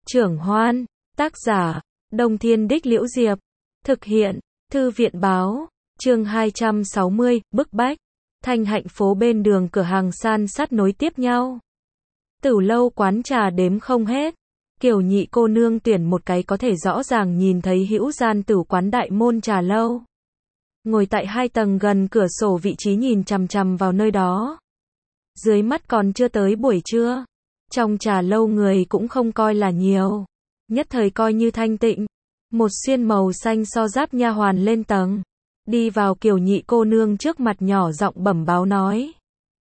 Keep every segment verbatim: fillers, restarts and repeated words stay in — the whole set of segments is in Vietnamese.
Trưởng Hoan, tác giả, Đông Thiên Đích Liễu Diệp, thực hiện, Thư viện báo, chương hai trăm sáu mươi, bức bách, Thanh Hạnh phố bên đường cửa hàng san sát nối tiếp nhau. Tửu lâu quán trà đếm không hết, Kiều Nhị cô nương tuyển một cái có thể rõ ràng nhìn thấy hữu gian tửu quán đại môn trà lâu. Ngồi tại hai tầng gần cửa sổ vị trí nhìn chằm chằm vào nơi đó. Dưới mắt còn chưa tới buổi trưa. Trong trà lâu người cũng không coi là nhiều. Nhất thời coi như thanh tịnh. Một xiên màu xanh so giáp nha hoàn lên tầng. Đi vào Kiều Nhị cô nương trước mặt nhỏ giọng bẩm báo nói.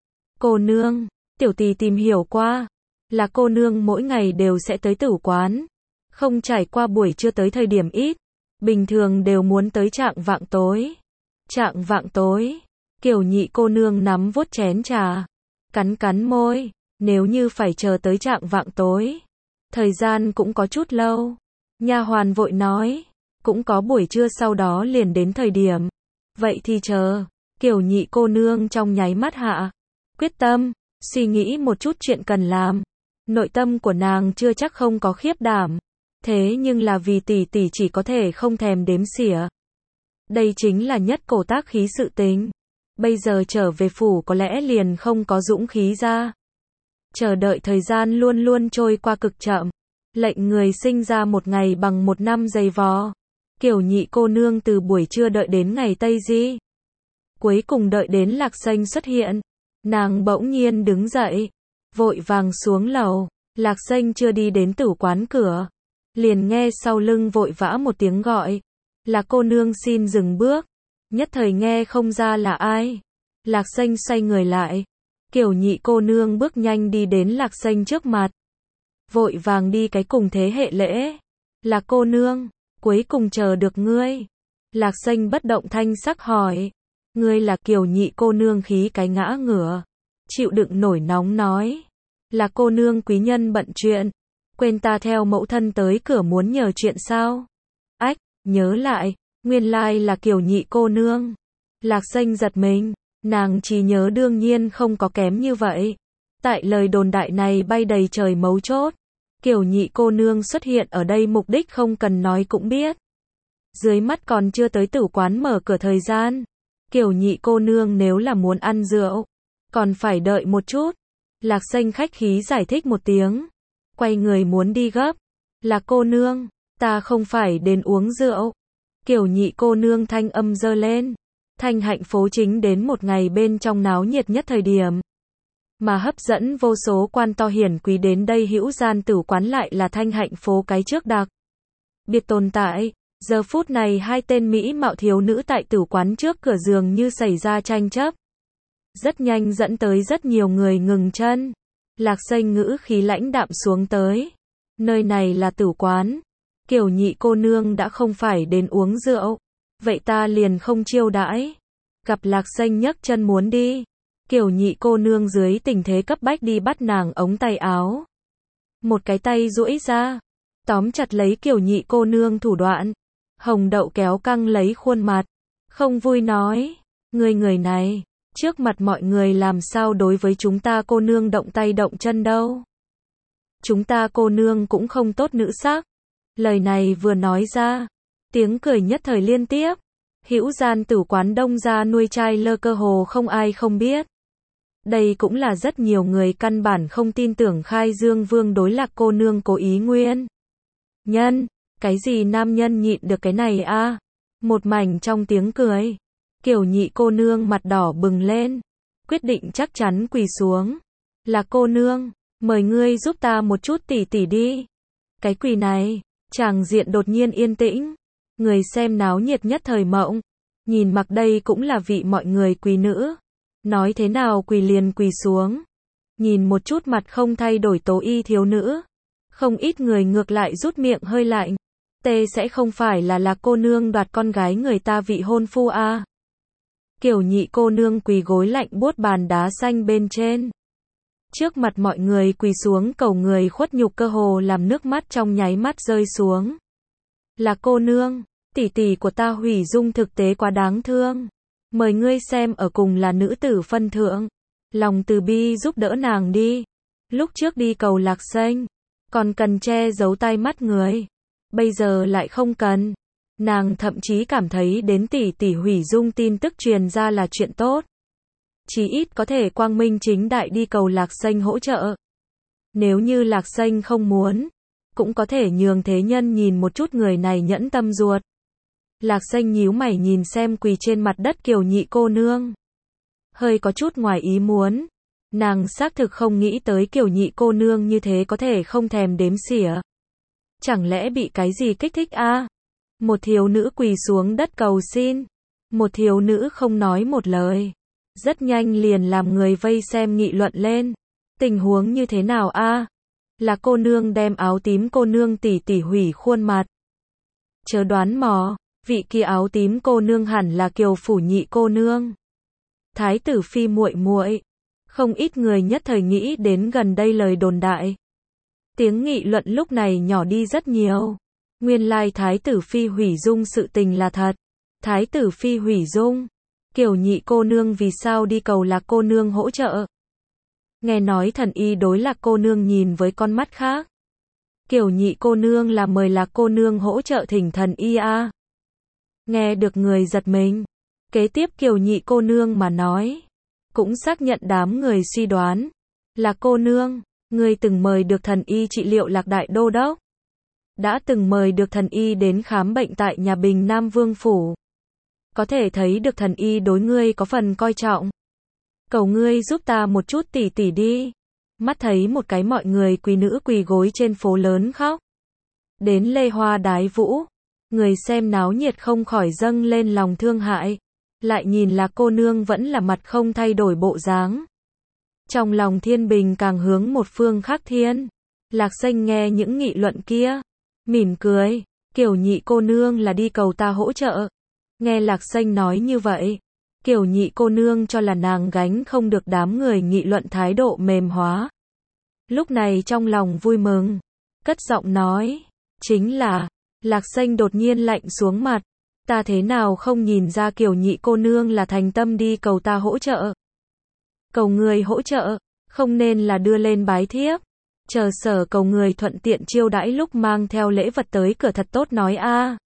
Cô nương, tiểu tỳ tìm hiểu qua. Là cô nương mỗi ngày đều sẽ tới tửu quán. Không trải qua buổi trưa tới thời điểm ít. Bình thường đều muốn tới trạng vạng tối. Trạng vạng tối. Kiều Nhị cô nương nắm vuốt chén trà. Cắn cắn môi. Nếu như phải chờ tới trạng vạng tối. Thời gian cũng có chút lâu. Nha hoàn vội nói. Cũng có buổi trưa sau đó liền đến thời điểm. Vậy thì chờ. Kiều Nhị cô nương trong nháy mắt hạ. Quyết tâm. Suy nghĩ một chút chuyện cần làm. Nội tâm của nàng chưa chắc không có khiếp đảm. Thế nhưng là vì tỷ tỷ chỉ có thể không thèm đếm xỉa. Đây chính là nhất cổ tác khí sự tình. Bây giờ trở về phủ có lẽ liền không có dũng khí ra. Chờ đợi thời gian luôn luôn trôi qua cực chậm. Lệnh người sinh ra một ngày bằng một năm dày vò. Kiều Nhị cô nương từ buổi trưa đợi đến ngày Tây Di. Cuối cùng đợi đến Lạc Xanh xuất hiện. Nàng bỗng nhiên đứng dậy. Vội vàng xuống lầu. Lạc Xanh chưa đi đến tửu quán cửa. Liền nghe sau lưng vội vã một tiếng gọi. Là cô nương xin dừng bước. Nhất thời nghe không ra là ai. Lạc Xanh xoay người lại. Kiều Nhị cô nương bước nhanh đi đến Lạc Xanh trước mặt. Vội vàng đi cái cùng thế hệ lễ. Là cô nương, cuối cùng chờ được ngươi. Lạc Xanh bất động thanh sắc hỏi. Ngươi là Kiều Nhị cô nương khí cái ngã ngửa. Chịu đựng nổi nóng nói. Là cô nương quý nhân bận chuyện. Quên ta theo mẫu thân tới cửa muốn nhờ chuyện sao? Ách, nhớ lại, nguyên lai là Kiều Nhị cô nương. Lạc Xanh giật mình. Nàng chỉ nhớ đương nhiên không có kém như vậy. Tại lời đồn đại này bay đầy trời mấu chốt. Kiều Nhị cô nương xuất hiện ở đây mục đích không cần nói cũng biết. Dưới mắt còn chưa tới tửu quán mở cửa thời gian. Kiều Nhị cô nương nếu là muốn ăn rượu, còn phải đợi một chút. Lạc Xanh khách khí giải thích một tiếng. Quay người muốn đi gấp. Là cô nương, ta không phải đến uống rượu. Kiều Nhị cô nương thanh âm dơ lên. Thanh Hạnh phố chính đến một ngày bên trong náo nhiệt nhất thời điểm. Mà hấp dẫn vô số quan to hiển quý đến đây hữu gian tửu quán lại là Thanh Hạnh phố cái trước đặc biệt tồn tại. Giờ phút này hai tên mỹ mạo thiếu nữ tại tửu quán trước cửa dường như xảy ra tranh chấp. Rất nhanh dẫn tới rất nhiều người ngừng chân. Lạc Xanh ngữ khí lãnh đạm xuống tới. Nơi này là tửu quán. Kiều Nhị cô nương đã không phải đến uống rượu. Vậy ta liền không chiêu đãi. Gặp Lạc Xanh nhấc chân muốn đi. Kiều Nhị cô nương dưới tình thế cấp bách đi bắt nàng ống tay áo. Một cái tay duỗi ra. Tóm chặt lấy Kiều Nhị cô nương thủ đoạn. Hồng đậu kéo căng lấy khuôn mặt. Không vui nói. Người người này. Trước mặt mọi người làm sao đối với chúng ta cô nương động tay động chân đâu. Chúng ta cô nương cũng không tốt nữ sắc. Lời này vừa nói ra. Tiếng cười nhất thời liên tiếp. Hữu gian tửu quán đông ra nuôi trai lơ cơ hồ không ai không biết. Đây cũng là rất nhiều người căn bản không tin tưởng khai dương vương đối Lạc cô nương cố ý nguyên. Nhân, cái gì nam nhân nhịn được cái này a? À? Một mảnh trong tiếng cười. Kiều Nhị cô nương mặt đỏ bừng lên. Quyết định chắc chắn quỳ xuống. Lạc cô nương, mời ngươi giúp ta một chút tỉ tỉ đi. Cái quỳ này, tràng diện đột nhiên yên tĩnh. Người xem náo nhiệt nhất thời mộng. Nhìn mặc đây cũng là vị mọi người quỳ nữ. Nói thế nào quỳ liền quỳ xuống. Nhìn một chút mặt không thay đổi tố y thiếu nữ. Không ít người ngược lại rút miệng hơi lạnh. Tê sẽ không phải là Lạc cô nương đoạt con gái người ta vị hôn phu a? À? Kiều Nhị cô nương quỳ gối lạnh buốt bàn đá xanh bên trên. Trước mặt mọi người quỳ xuống cầu người khuất nhục cơ hồ làm nước mắt trong nháy mắt rơi xuống. Là cô nương, tỷ tỷ của ta hủy dung thực tế quá đáng thương. Mời ngươi xem ở cùng là nữ tử phân thượng. Lòng từ bi giúp đỡ nàng đi. Lúc trước đi cầu Lạc Xanh. còn cần che giấu tai mắt người. Bây giờ lại không cần. Nàng thậm chí cảm thấy đến tỷ tỷ hủy dung tin tức truyền ra là chuyện tốt. Chí ít có thể quang minh chính đại đi cầu Lạc Xanh hỗ trợ. Nếu như Lạc Xanh không muốn, cũng có thể nhường thế nhân nhìn một chút người này nhẫn tâm ruột. Lạc Xanh nhíu mày nhìn xem quỳ trên mặt đất Kiều Nhị cô nương. Hơi có chút ngoài ý muốn. Nàng xác thực không nghĩ tới Kiều Nhị cô nương như thế có thể không thèm đếm xỉa. Chẳng lẽ bị cái gì kích thích a? À? Một thiếu nữ quỳ xuống đất cầu xin. Một thiếu nữ không nói một lời. Rất nhanh liền làm người vây xem nghị luận lên. Tình huống như thế nào a? À? Là cô nương đem áo tím cô nương tỉ tỉ hủy khuôn mặt. Chớ đoán mò, vị kia áo tím cô nương hẳn là Kiều phủ Nhị cô nương. Thái tử phi muội muội. Không ít người nhất thời nghĩ đến gần đây lời đồn đại. Tiếng nghị luận lúc này nhỏ đi rất nhiều. Nguyên lai Thái tử phi hủy dung sự tình là thật. Thái tử phi hủy dung. Kiều Nhị cô nương vì sao đi cầu Lạc cô nương hỗ trợ? Nghe nói thần y đối Lạc cô nương nhìn với con mắt khác. Kiều Nhị cô nương là mời Lạc cô nương hỗ trợ thỉnh thần y a. À? Nghe được người giật mình. Kế tiếp Kiều Nhị cô nương mà nói. Cũng xác nhận đám người suy đoán. Lạc cô nương, người từng mời được thần y trị liệu Lạc đại đô đốc. Đã từng mời được thần y đến khám bệnh tại nhà Bình Nam Vương phủ. Có thể thấy được thần y đối ngươi có phần coi trọng. Cầu ngươi giúp ta một chút tỉ tỉ đi. Mắt thấy một cái mọi người quý nữ quỳ gối trên phố lớn khóc. Đến lê hoa đái vũ. Người xem náo nhiệt không khỏi dâng lên lòng thương hại. Lại nhìn là cô nương vẫn là mặt không thay đổi bộ dáng. Trong lòng thiên bình càng hướng một phương khác thiên. Lạc Xanh nghe những nghị luận kia. Mỉm cười. Kiều Nhị cô nương là đi cầu ta hỗ trợ. Nghe Lạc Xanh nói như vậy. Kiều Nhị cô nương cho là nàng gánh không được đám người nghị luận thái độ mềm hóa. Lúc này trong lòng vui mừng. Cất giọng nói. Chính là. Lạc Xanh đột nhiên lạnh xuống mặt. Ta thế nào không nhìn ra Kiều Nhị cô nương là thành tâm đi cầu ta hỗ trợ. Cầu người hỗ trợ. Không nên là đưa lên bái thiếp. Chờ sở cầu người thuận tiện chiêu đãi lúc mang theo lễ vật tới cửa thật tốt nói a. À.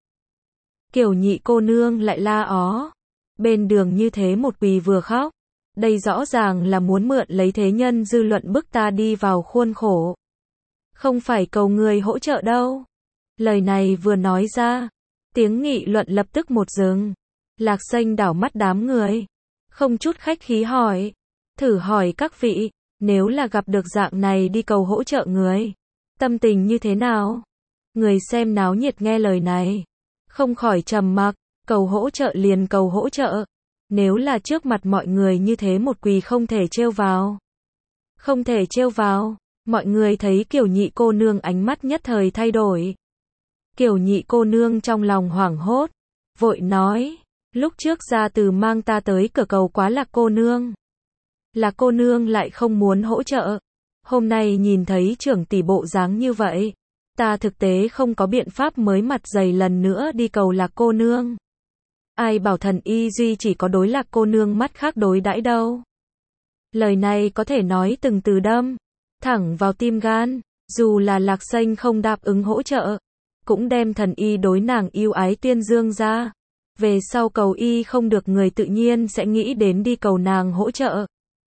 Kiều Nhị cô nương lại la ó. Bên đường như thế một quỳ vừa khóc. Đây rõ ràng là muốn mượn lấy thế nhân dư luận bức ta đi vào khuôn khổ. Không phải cầu người hỗ trợ đâu. Lời này vừa nói ra. Tiếng nghị luận lập tức một dừng. Lạc Xanh đảo mắt đám người. Không chút khách khí hỏi. Thử hỏi các vị. Nếu là gặp được dạng này đi cầu hỗ trợ người. Tâm tình như thế nào? Người xem náo nhiệt nghe lời này. Không khỏi trầm mặc. Cầu hỗ trợ liền cầu hỗ trợ. Nếu là trước mặt mọi người như thế một quỳ không thể trêu vào. Không thể trêu vào. Mọi người thấy Kiều Nhị cô nương ánh mắt nhất thời thay đổi. Kiều Nhị cô nương trong lòng hoảng hốt. Vội nói. Lúc trước ra từ mang ta tới cửa cầu quá Lạc cô nương. Lạc cô nương lại không muốn hỗ trợ. Hôm nay nhìn thấy trưởng tỷ bộ dáng như vậy. Ta thực tế không có biện pháp mới mặt dày lần nữa đi cầu Lạc cô nương. Ai bảo thần y duy chỉ có đối Lạc cô nương mắt khác đối đãi đâu. Lời này có thể nói từng từ đâm. Thẳng vào tim gan. Dù là Lạc Xanh không đáp ứng hỗ trợ. Cũng đem thần y đối nàng yêu ái tuyên dương ra. Về sau cầu y không được người tự nhiên sẽ nghĩ đến đi cầu nàng hỗ trợ.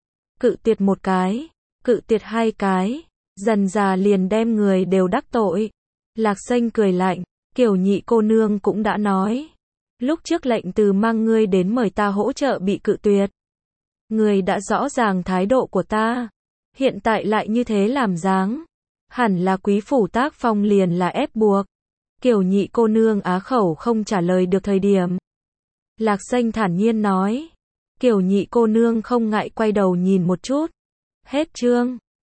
Cự tuyệt một cái. Cự tuyệt hai cái. Dần già liền đem người đều đắc tội. Lạc Xanh cười lạnh. Kiều Nhị cô nương cũng đã nói. Lúc trước lệnh từ mang ngươi đến mời ta hỗ trợ bị cự tuyệt. Ngươi đã rõ ràng thái độ của ta. Hiện tại lại như thế làm dáng. Hẳn là quý phủ tác phong liền là ép buộc. Kiều Nhị cô nương á khẩu không trả lời được thời điểm. Lạc Xanh thản nhiên nói. Kiều Nhị cô nương không ngại quay đầu nhìn một chút. Hết chương.